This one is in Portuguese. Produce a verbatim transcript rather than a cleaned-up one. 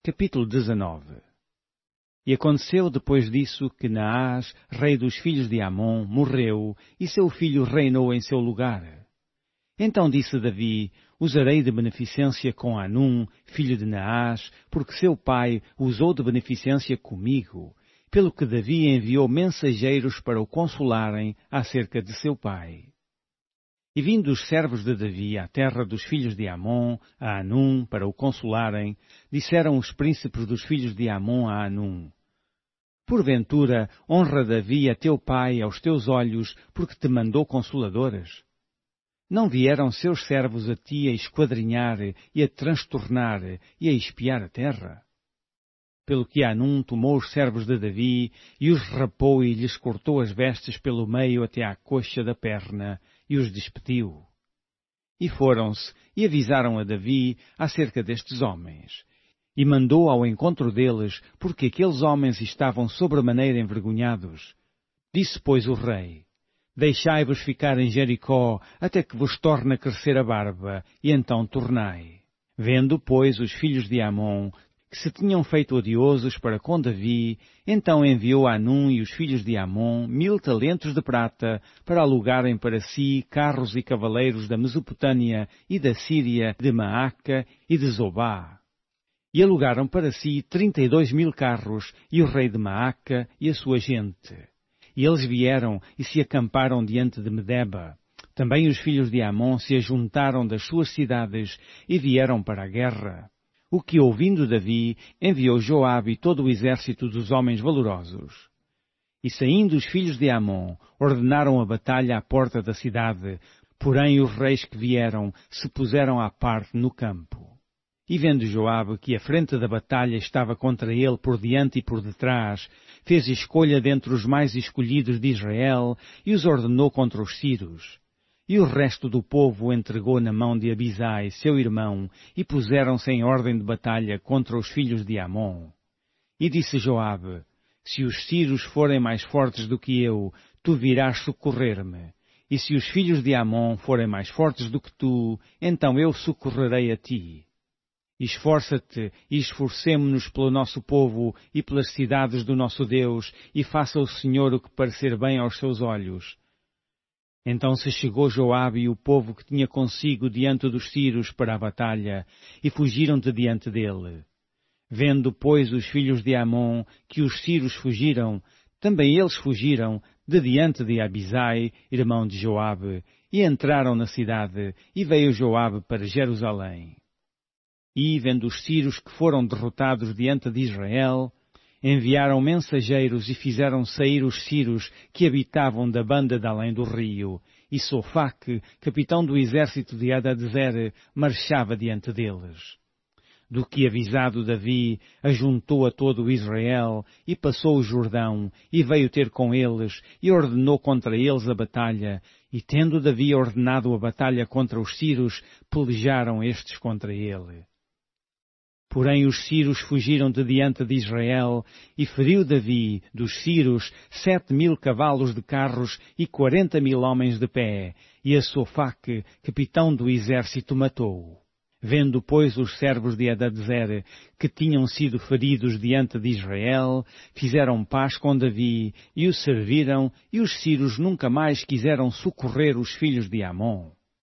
Capítulo dezenove. E aconteceu depois disso que Naás, rei dos filhos de Amon, morreu, e seu filho reinou em seu lugar. Então disse Davi: Usarei de beneficência com Anum, filho de Naás, porque seu pai usou de beneficência comigo, pelo que Davi enviou mensageiros para o consolarem acerca de seu pai. E vindo os servos de Davi à terra dos filhos de Amon, a Anum, para o consolarem, disseram os príncipes dos filhos de Amon a Anum: Porventura honra Davi a teu pai aos teus olhos, porque te mandou consoladores? Não vieram seus servos a ti a esquadrinhar e a transtornar e a espiar a terra? Pelo que Anum tomou os servos de Davi e os rapou e lhes cortou as vestes pelo meio até à coxa da perna, e os despediu. E foram-se e avisaram a Davi acerca destes homens. E mandou ao encontro deles, porque aqueles homens estavam sobremaneira envergonhados. Disse, pois, o rei: Deixai-vos ficar em Jericó, até que vos torne a crescer a barba, e então tornai. Vendo, pois, os filhos de Amon, que se tinham feito odiosos para com Davi, então enviou a Anum e os filhos de Amon mil talentos de prata para alugarem para si carros e cavaleiros da Mesopotâmia e da Síria, de Maaca e de Zobá. E alugaram para si trinta e dois mil carros e o rei de Maaca e a sua gente. E eles vieram e se acamparam diante de Medeba. Também os filhos de Amon se ajuntaram das suas cidades e vieram para a guerra. O que, ouvindo Davi, enviou Joabe e todo o exército dos homens valorosos. E saindo os filhos de Amon, ordenaram a batalha à porta da cidade, porém os reis que vieram se puseram à parte no campo. E vendo Joabe que a frente da batalha estava contra ele por diante e por detrás, fez escolha dentre os mais escolhidos de Israel e os ordenou contra os sírios. E o resto do povo o entregou na mão de Abisai, seu irmão, e puseram-se em ordem de batalha contra os filhos de Amon. E disse Joabe: Se os sírios forem mais fortes do que eu, tu virás socorrer-me. E se os filhos de Amon forem mais fortes do que tu, então eu socorrerei a ti. Esforça-te e esforcemo-nos pelo nosso povo e pelas cidades do nosso Deus, e faça o Senhor o que parecer bem aos seus olhos. Então se chegou Joabe e o povo que tinha consigo diante dos sírios para a batalha, e fugiram de diante dele. Vendo, pois, os filhos de Amon que os sírios fugiram, também eles fugiram de diante de Abisai, irmão de Joabe, e entraram na cidade, e veio Joabe para Jerusalém. E, vendo os sírios que foram derrotados diante de Israel, enviaram mensageiros e fizeram sair os sírios que habitavam da banda de além do rio, e Sofaque, capitão do exército de Hadadezer, marchava diante deles. Do que avisado Davi, ajuntou a todo o Israel, e passou o Jordão, e veio ter com eles, e ordenou contra eles a batalha, e tendo Davi ordenado a batalha contra os sírios, pelejaram estes contra ele. Porém os sírios fugiram de diante de Israel, e feriu Davi, dos sírios, sete mil cavalos de carros e quarenta mil homens de pé, e a Sofaque, capitão do exército, matou. Vendo, pois, os servos de Hadadezer, que tinham sido feridos diante de Israel, fizeram paz com Davi, e o serviram, e os sírios nunca mais quiseram socorrer os filhos de Amon.